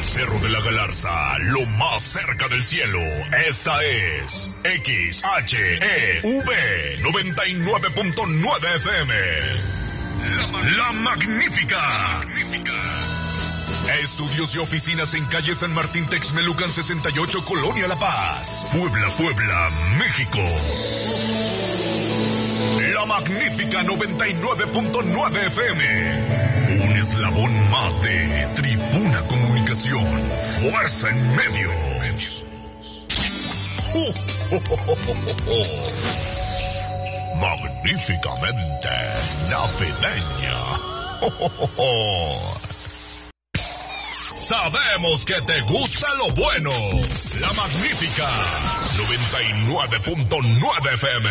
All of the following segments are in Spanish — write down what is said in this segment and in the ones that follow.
Cerro de la Galarza, lo más cerca del cielo. Esta es XHEV 99.9 FM. La Magnífica. Estudios y oficinas en calle San Martín Texmelucan 68, Colonia La Paz, Puebla, México. La Magnífica 99.9 FM. Un eslabón más de Tribuna Comunicación. Fuerza en medios. Magníficamente navideña. Sabemos que te gusta lo bueno. La Magnífica 99.9 FM.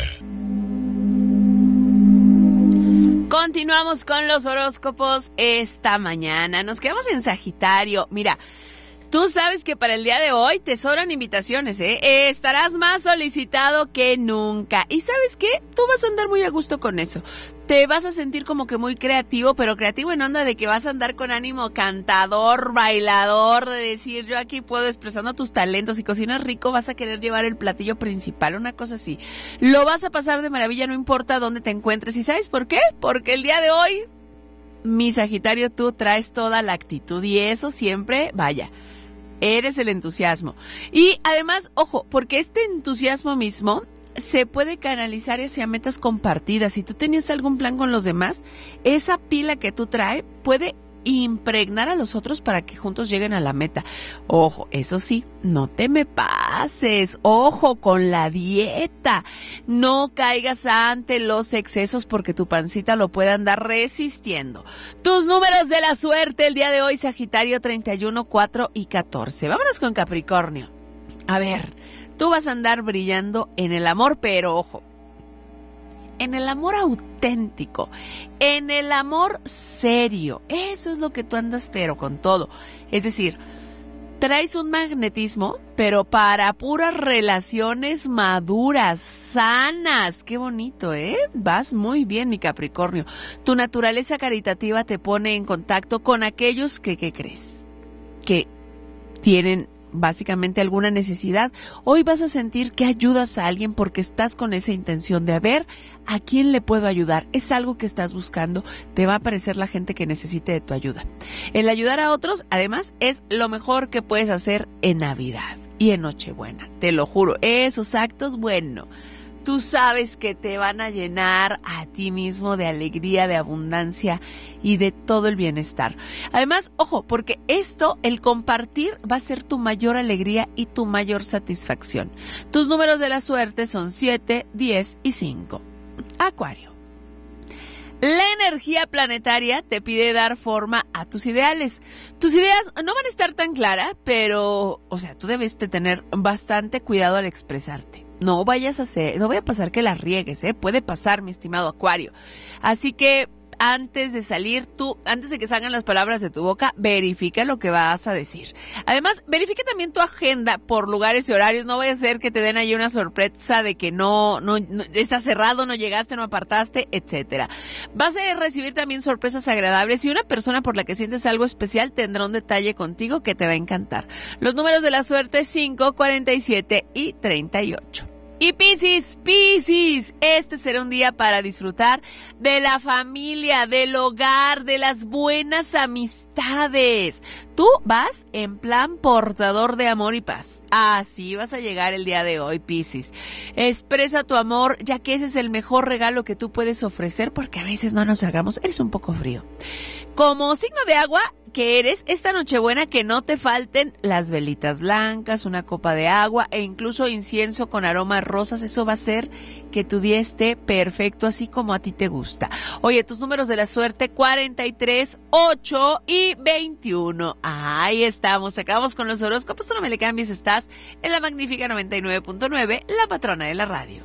Continuamos con los horóscopos esta mañana. Nos quedamos en Sagitario. Mira, tú sabes que para el día de hoy te sobran invitaciones, ¿eh? Estarás más solicitado que nunca. ¿Y sabes qué? Tú vas a andar muy a gusto con eso. Te vas a sentir como que muy creativo, pero creativo en onda de que vas a andar con ánimo cantador, bailador, de decir yo aquí puedo expresando tus talentos. Si cocinas rico vas a querer llevar el platillo principal, una cosa así. Lo vas a pasar de maravilla, no importa dónde te encuentres. ¿Y sabes por qué? Porque el día de hoy, mi Sagitario, tú traes toda la actitud y eso siempre, vaya, eres el entusiasmo. Y además, ojo, porque este entusiasmo mismo se puede canalizar hacia metas compartidas. Si tú tenías algún plan con los demás, esa pila que tú traes puede impregnar a los otros para que juntos lleguen a la meta. Ojo, eso sí, no te me pases. Ojo con la dieta. No caigas ante los excesos porque tu pancita lo puede andar resistiendo. Tus números de la suerte el día de hoy, Sagitario, 31, 4 y 14. Vámonos con Capricornio. A ver, tú vas a andar brillando en el amor, pero ojo, en el amor auténtico, en el amor serio. Eso es lo que tú andas, pero con todo. Es decir, traes un magnetismo, pero para puras relaciones maduras, sanas. Qué bonito, ¿eh? Vas muy bien, mi Capricornio. Tu naturaleza caritativa te pone en contacto con aquellos que, ¿qué crees? Que tienen básicamente alguna necesidad. Hoy vas a sentir que ayudas a alguien porque estás con esa intención de ver a quién le puedo ayudar. Es algo que estás buscando, te va a aparecer la gente que necesite de tu ayuda. El ayudar a otros, además, es lo mejor que puedes hacer en Navidad y en Nochebuena. Te lo juro, esos actos, bueno, tú sabes que te van a llenar a ti mismo de alegría, de abundancia y de todo el bienestar. Además, ojo, porque esto, el compartir, va a ser tu mayor alegría y tu mayor satisfacción. Tus números de la suerte son 7, 10 y 5. Acuario. La energía planetaria te pide dar forma a tus ideales. Tus ideas no van a estar tan claras, pero, o sea, tú debes de tener bastante cuidado al expresarte. No vaya a pasar que las riegues, puede pasar, mi estimado Acuario. Así que antes de salir, antes de que salgan las palabras de tu boca, verifica lo que vas a decir. Además, verifica también tu agenda por lugares y horarios. No vaya a ser que te den ahí una sorpresa de que no está cerrado, no llegaste, no apartaste, etcétera. Vas a recibir también sorpresas agradables y una persona por la que sientes algo especial tendrá un detalle contigo que te va a encantar. Los números de la suerte: 5, 47 y 38. Y Piscis, este será un día para disfrutar de la familia, del hogar, de las buenas amistades. Tú vas en plan portador de amor y paz. Así vas a llegar el día de hoy, Piscis. Expresa tu amor, ya que ese es el mejor regalo que tú puedes ofrecer, porque a veces no nos hagamos, eres un poco frío. Como signo de agua que eres, esta Nochebuena que no te falten las velitas blancas, una copa de agua e incluso incienso con aromas rosas. Eso va a hacer que tu día esté perfecto, así como a ti te gusta. Oye, tus números de la suerte: 43, 8 y 21. Ahí estamos, acabamos con los horóscopos. Tú no me le cambies, estás en la Magnífica 99.9, la patrona de la radio.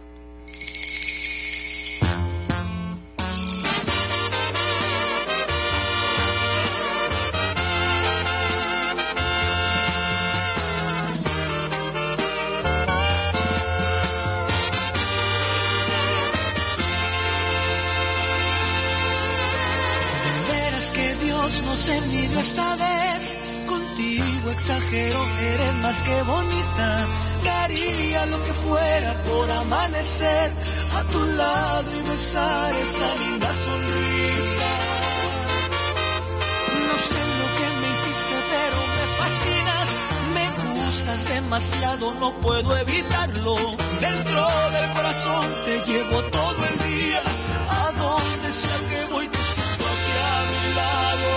Nos envidió esta vez, contigo exagero, eres más que bonita. Daría lo que fuera por amanecer a tu lado y besar esa linda sonrisa. No sé lo que me hiciste, pero me fascinas. Me gustas demasiado, no puedo evitarlo. Dentro del corazón te llevo todo el día. A donde sea que voy te siento aquí a mi lado.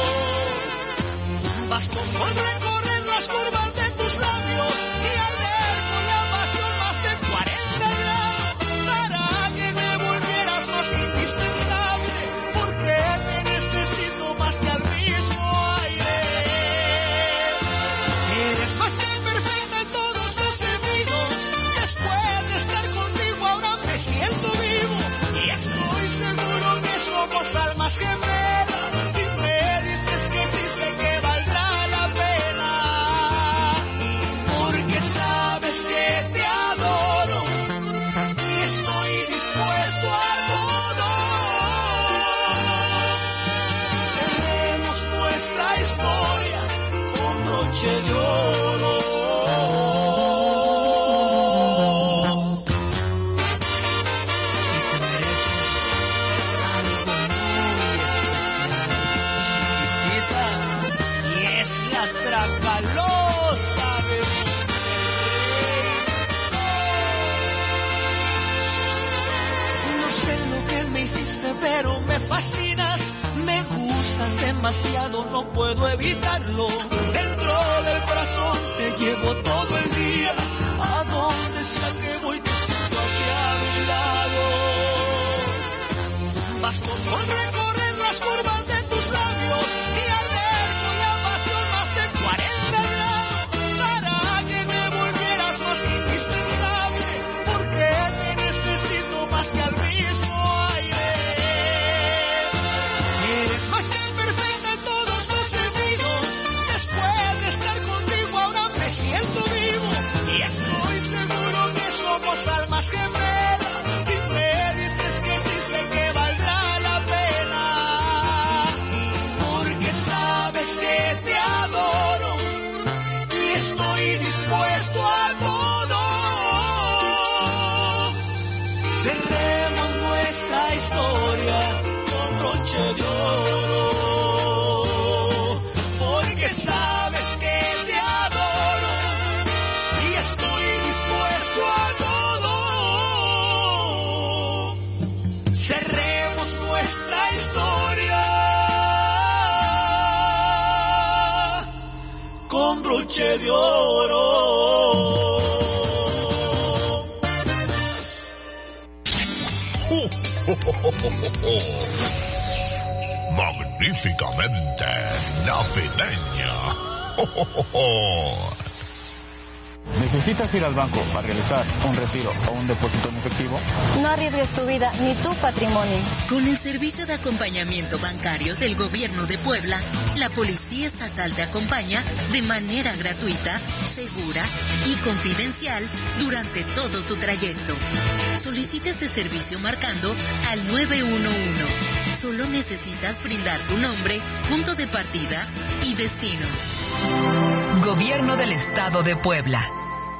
Bastó con recorrer las curvas de tus labios y arder con la pasión más de 40 grados para que me volvieras más que indispensable, porque te necesito más que al mismo aire. Eres más que perfecta en todos los sentidos. Después de estar contigo ahora me siento vivo y estoy seguro que somos almas gemelas. Si me dices que sí, sé que valdrá la pena, porque sabes que te adoro y estoy dispuesto a todo. Tenemos nuestra historia con broche de oro. Y te mereces algo muy especial, chiquitita, y es la Tracalosa, bebé. No sé lo que me hiciste, pero me fascinas. Me gustas demasiado, no puedo evitarlo. Dentro del corazón te llevo todo el día. A donde sea que voy te siento aquí a mi lado. Bastó con recorrer las curvas de tus labios y arder con la pasión más de 40 grados para que me volvieras más que indispensable, porque te necesito más que al mismo aire. Eres más que perfecta en todos los sentidos. Después de estar contigo ahora me siento vivo y estoy seguro que somos almas gemelas. Si me dices que sí, sé que valdrá la pena, porque sabes que te adoro y estoy dispuesto a todo. Cerremos nuestra historia con broche de oro, porque sabes que te adoro y estoy dispuesto a todo. Cerremos nuestra historia con broche de oro. Magníficamente navideña. ¿Necesitas ir al banco para realizar un retiro o un depósito en efectivo? No arriesgues tu vida ni tu patrimonio. Con el servicio de acompañamiento bancario del Gobierno de Puebla, la Policía Estatal te acompaña de manera gratuita, segura y confidencial durante todo tu trayecto. Solicita este servicio marcando al 911. Solo necesitas brindar tu nombre, punto de partida y destino. Gobierno del Estado de Puebla.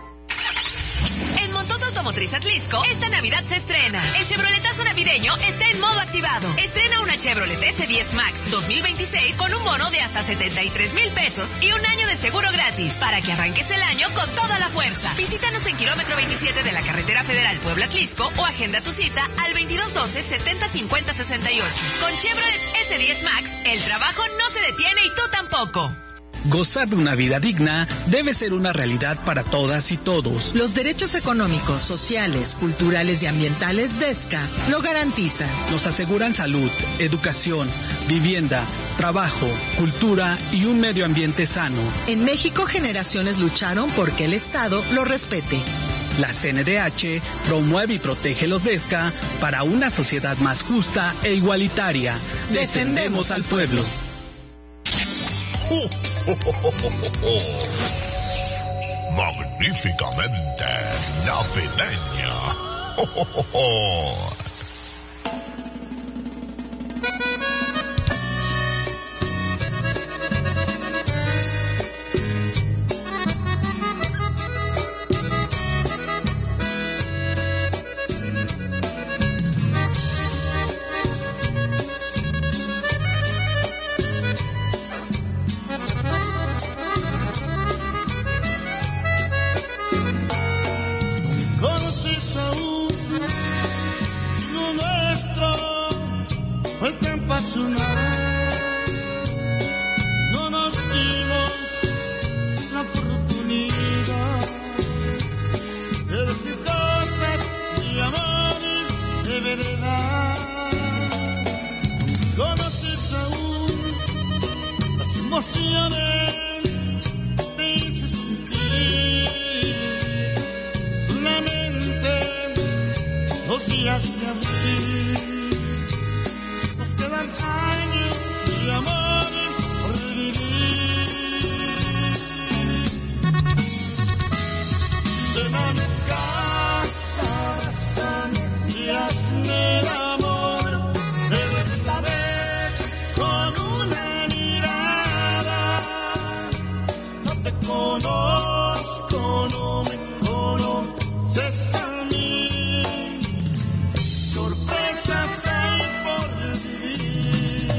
En Montoto Automotriz Atlixco, esta Navidad se estrena. El Chevroletazo navideño está en modo activado. Estrena una Chevrolet S10 Max 2026 con un bono de hasta 73,000 pesos y un año de seguro gratis para que arranques el año con toda la fuerza. Visítanos en kilómetro 27 de la carretera federal Puebla-Atlixco o agenda tu cita al 2212-7050-68. Con Chevrolet S10 Max, el trabajo no se detiene y tú tampoco. Gozar de una vida digna debe ser una realidad para todas y todos. Los derechos económicos, sociales, culturales y ambientales de ESCA lo garantizan. Nos aseguran salud, educación, vivienda, trabajo, cultura y un medio ambiente sano. En México, generaciones lucharon porque el Estado lo respete. La CNDH promueve y protege los ESCA para una sociedad más justa e igualitaria. Defendemos al pueblo. Magníficamente navideña. emociones te hice sentir. Solamente 2 días de abril. Nos quedan años de amor por vivir. Ven a mi casa, abrázame y hazme el amor, pero esta vez con una mirada. No te conozco, no me conoces a mí. Sorpresas hay por recibir.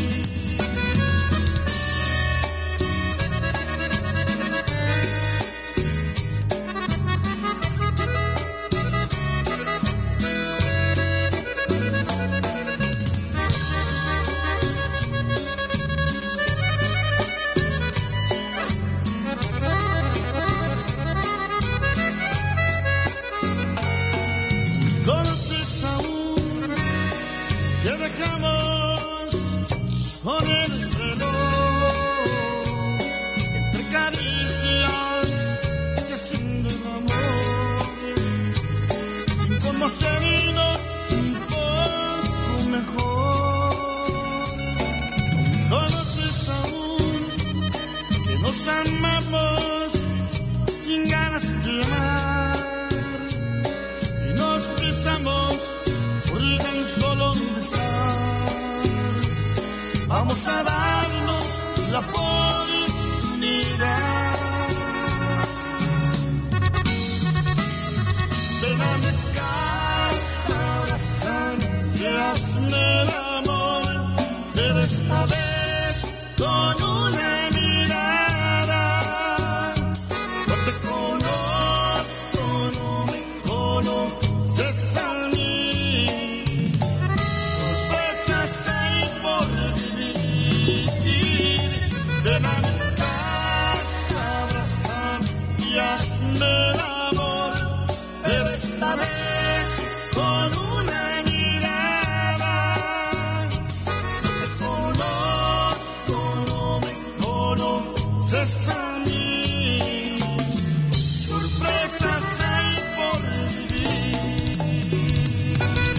¿Conoces aún que dejamos con el reloj entre caricias y haciendo el amor, sin conocernos un poco mejor? ¿Conoces aún que nos amamos sin ganas de amar? Nos besamos por tan solo un besar. Vamos a darnos la oportunidad. Ven a mi casa, abrázame y hazme el amor, pero esta vez con una mirada. No te conozco, no me conoces a mí. Sorpresas hay por vivir. Ven a mi casa, abrázame y hazme el amor, pero esta vez con una mirada. No te conozco, no me conoces a mí. Sorpresas hay por vivir.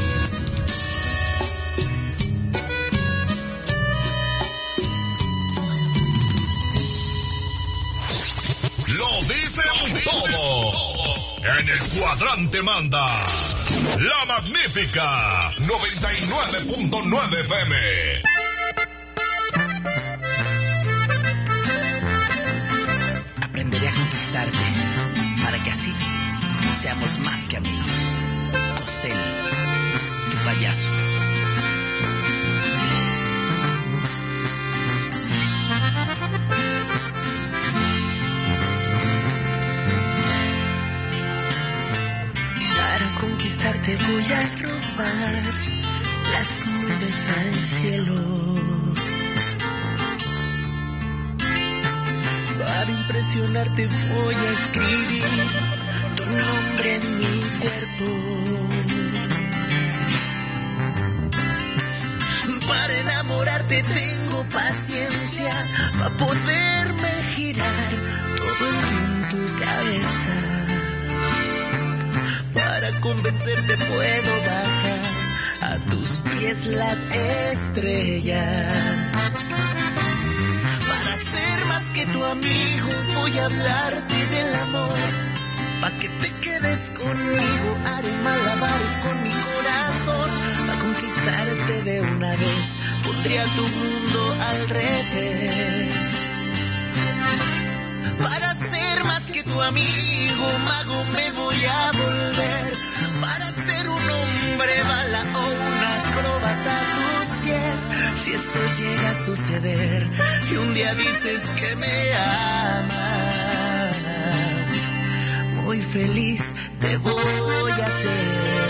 Lo dicen todos. En el cuadrante manda La Magnífica 99.9 FM. Aprenderé a conquistarte para que así seamos más que amigos. Costelli, tu payaso. Para conquistarte voy a robar las nubes al cielo. Para impresionarte voy a escribir tu nombre en mi cuerpo. Para enamorarte tengo paciencia, para poderme girar todo el día en tu cabeza. Para convencerte puedo bajar a tus pies las estrellas. Para ser más que tu amigo voy a hablarte del amor. Pa' que te quedes conmigo haré malabares con mi corazón. Pa' conquistarte de una vez pondría tu mundo al revés. Para ser más que tu amigo, mago me voy a volver. Para ser un hombre bala o un acróbata a tus pies. Si esto llega a suceder y un día dices que me amas, muy feliz te voy a hacer.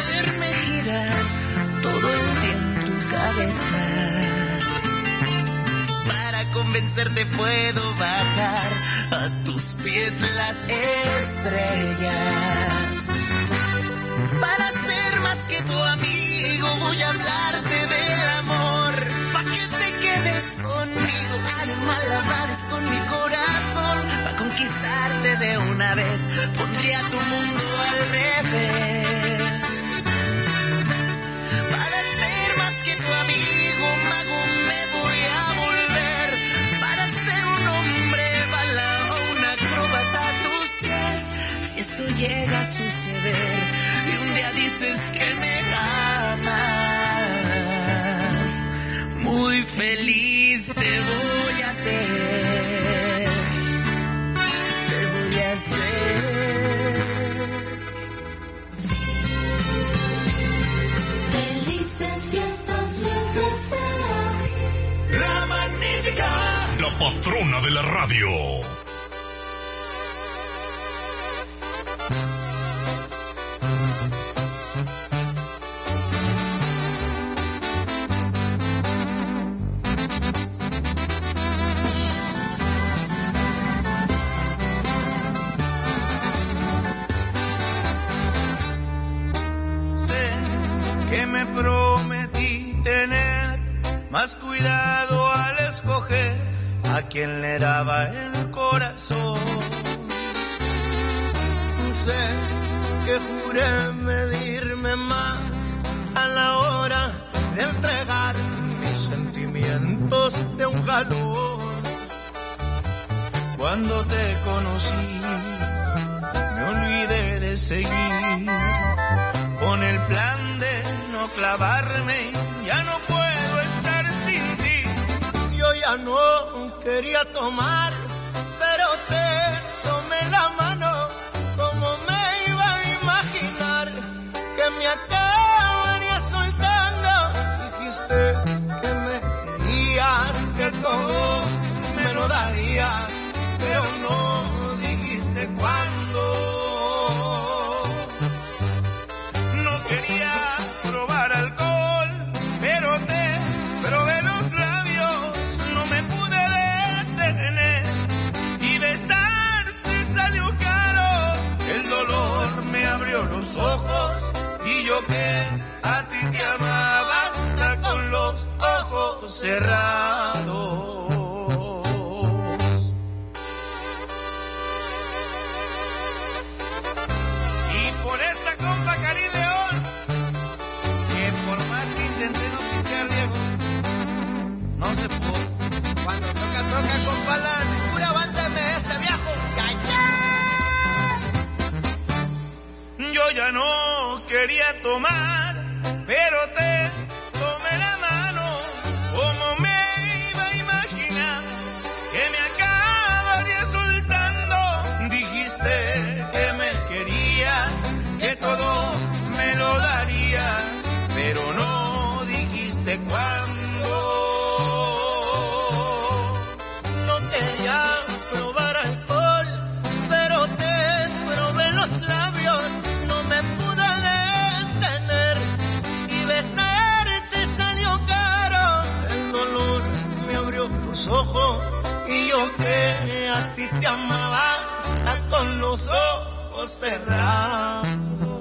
hacerme girar todo el día en tu cabeza. Para convencerte puedo bajar a tus pies las estrellas. Para ser más que tu amigo voy a hablarte del amor. Pa' que te quedes conmigo, haré malabares con mi corazón. Pa' conquistarte de una vez, pondría tu mundo al revés. Para ser más que tu amigo, mago, me voy a volver. Para ser un hombre bala o una acróbata a tus pies. Si esto llega a suceder y un día dices que me amas, muy feliz te voy a hacer. Te voy a hacer. Felices fiestas les deseo. La Magnífica, la patrona de la radio. Que me prometí tener más cuidado al escoger a quien le daba el corazón. Sé que juré medirme más a la hora de entregar mis sentimientos de un jalón. Cuando te conocí me olvidé de seguir con el plan de no clavarme, ya no puedo estar sin ti. Yo ya no quería tomar, pero te tomé la mano. Como me iba a imaginar que me acabaría soltando. Dijiste que me querías, que todo me lo darías, pero no dijiste cuándo. Quería probar alcohol, pero te probé los labios, no me pude detener y besarte salió caro. El dolor me abrió los ojos y yo que a ti te amaba hasta con los ojos cerrados. Y por esta compa Cari León, por más que intenté no picar viejo, no se pudo. Cuando toca, compa, la pura banda me ese viejo. Yo ya no quería tomar, pero te tomé la mano. Como me iba a imaginar que me acabaría soltando. Dijiste que me quería, que todo me lo daría, pero no dijiste cuándo. No quería probar alcohol, pero te probé los labios, no me pude detener y besarte salió caro. El dolor me abrió los ojos y yo que a ti te amaba hasta con los ojos cerrados.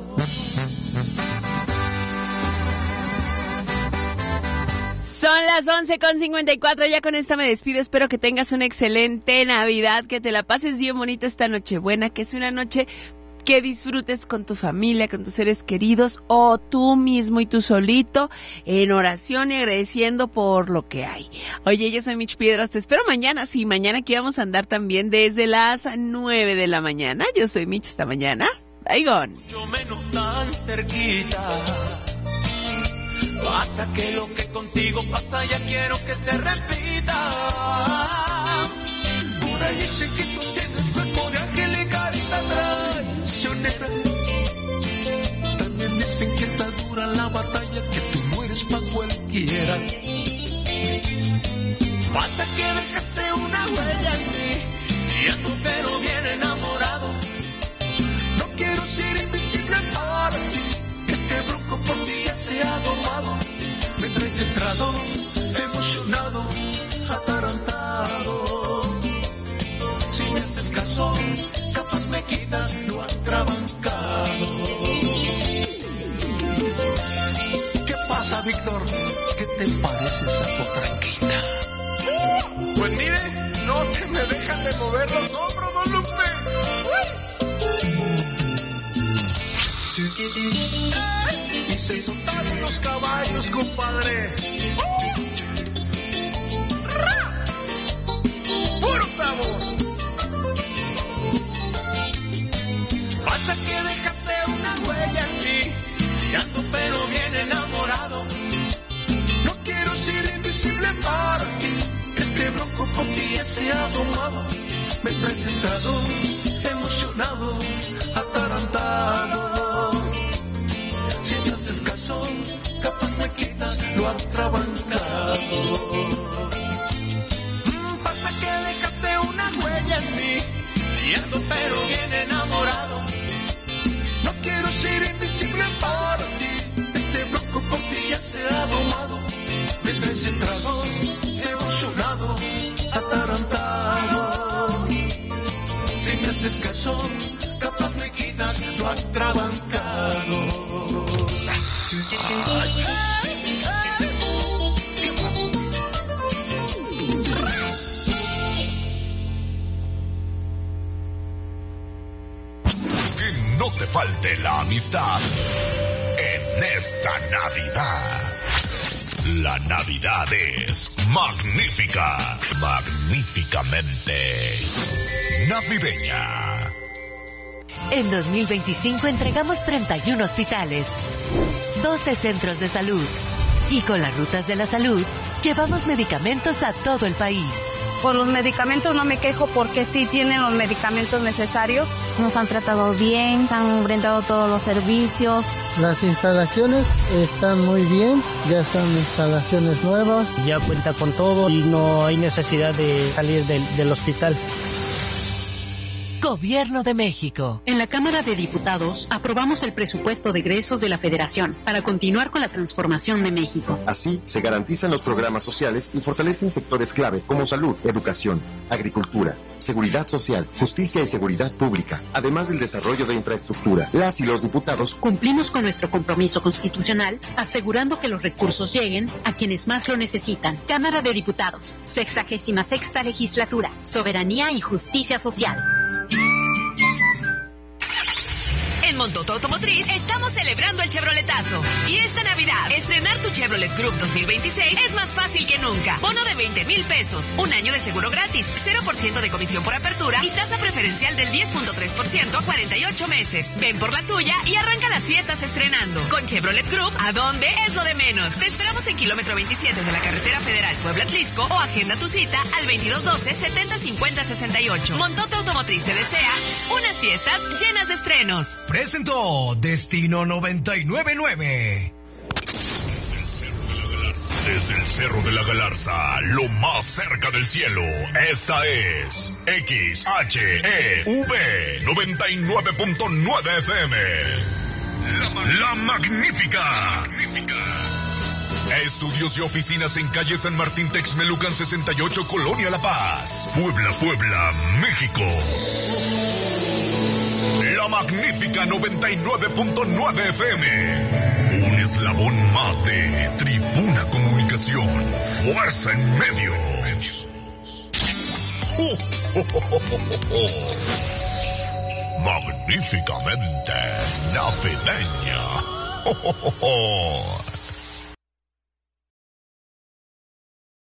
Son las 11:54, ya con esta me despido, espero que tengas una excelente Navidad, que te la pases bien bonito esta Nochebuena, que es una noche que disfrutes con tu familia, con tus seres queridos o tú mismo y tú solito, en oración y agradeciendo por lo que hay. Oye, yo soy Mitch Piedras, te espero mañana, sí, mañana aquí vamos a andar también desde las 9 de la mañana. Yo soy Mitch, hasta mañana. Bye, gone. Yo menos tan cerquita. Pasa que lo que contigo pasa ya quiero que se repita. Por ahí dicen que tú tienes cuerpo de ángel y carita traicionera. También dicen que está dura la batalla, que tú mueres pa' cualquiera. Pasa que dejaste una huella en mí y ando pero bien enamorado. No quiero ser invisible para ti. Este brujo se ha domado, me traes centrado, emocionado, atarantado. Si me haces caso, capaz me quitas lo atrabancado. ¿Qué pasa, Víctor? ¿Qué te parece esa potranquita? Pues mire, no se me dejan de mover los hombros, don Lupe. Y se soltaron los caballos, compadre. ¡Puro sabor! Pasa que dejaste una huella en mí, y ando pero bien enamorado. No quiero ser invisible para ti. Este bronco por ti ya se ha domado. Me he presentado, emocionado, atarantado. Si me haces caso, capaz me quitas lo atrabancado. Pasa que dejaste una huella en mí, y ando pero bien enamorado. No quiero ser invisible para ti. Este bronco por ti ya se ha domado. Me he presentado, emocionado, atarantado. Si me haces caso, capaz me quitas lo atrabancado. Que no te falte la amistad en esta Navidad. La Navidad es magnífica, magníficamente navideña. En 2025 entregamos 31 hospitales, 12 centros de salud y con las rutas de la salud llevamos medicamentos a todo el país. Por los medicamentos no me quejo porque sí tienen los medicamentos necesarios. Nos han tratado bien, se han brindado todos los servicios. Las instalaciones están muy bien, ya son instalaciones nuevas. Ya cuenta con todo y no hay necesidad de salir del hospital. Gobierno de México. En la Cámara de Diputados aprobamos el presupuesto de egresos de la Federación para continuar con la transformación de México. Así se garantizan los programas sociales y fortalecen sectores clave como salud, educación, agricultura, seguridad social, justicia y seguridad pública, además del desarrollo de infraestructura. Las y los diputados cumplimos con nuestro compromiso constitucional, asegurando que los recursos lleguen a quienes más lo necesitan. Cámara de Diputados, 66ª Legislatura, Soberanía y Justicia Social. En Montoto Automotriz estamos celebrando el Chevroletazo. Y esta Navidad, estrenar tu Chevrolet Group 2026 es más fácil que nunca. Bono de 20,000 pesos, un año de seguro gratis, 0% de comisión por apertura y tasa preferencial del 10.3% a 48 meses. Ven por la tuya y arranca las fiestas estrenando. Con Chevrolet Group, ¿a dónde es lo de menos? Te esperamos en kilómetro 27 de la carretera federal Puebla-Tlisco o agenda tu cita al 2212-7050-68. Montoto Automotriz te desea unas fiestas llenas de estrenos. Presentó Destino 999. Desde el Cerro de la Galarza, lo más cerca del cielo, esta es XHEV 99.9 FM. La Magnífica. Estudios y oficinas en calle San Martín Texmelucan 68, Colonia La Paz, Puebla, México. La Magnífica 99.9 FM. Un eslabón más de Tribuna Comunicación. Fuerza en medios. Magníficamente navideña.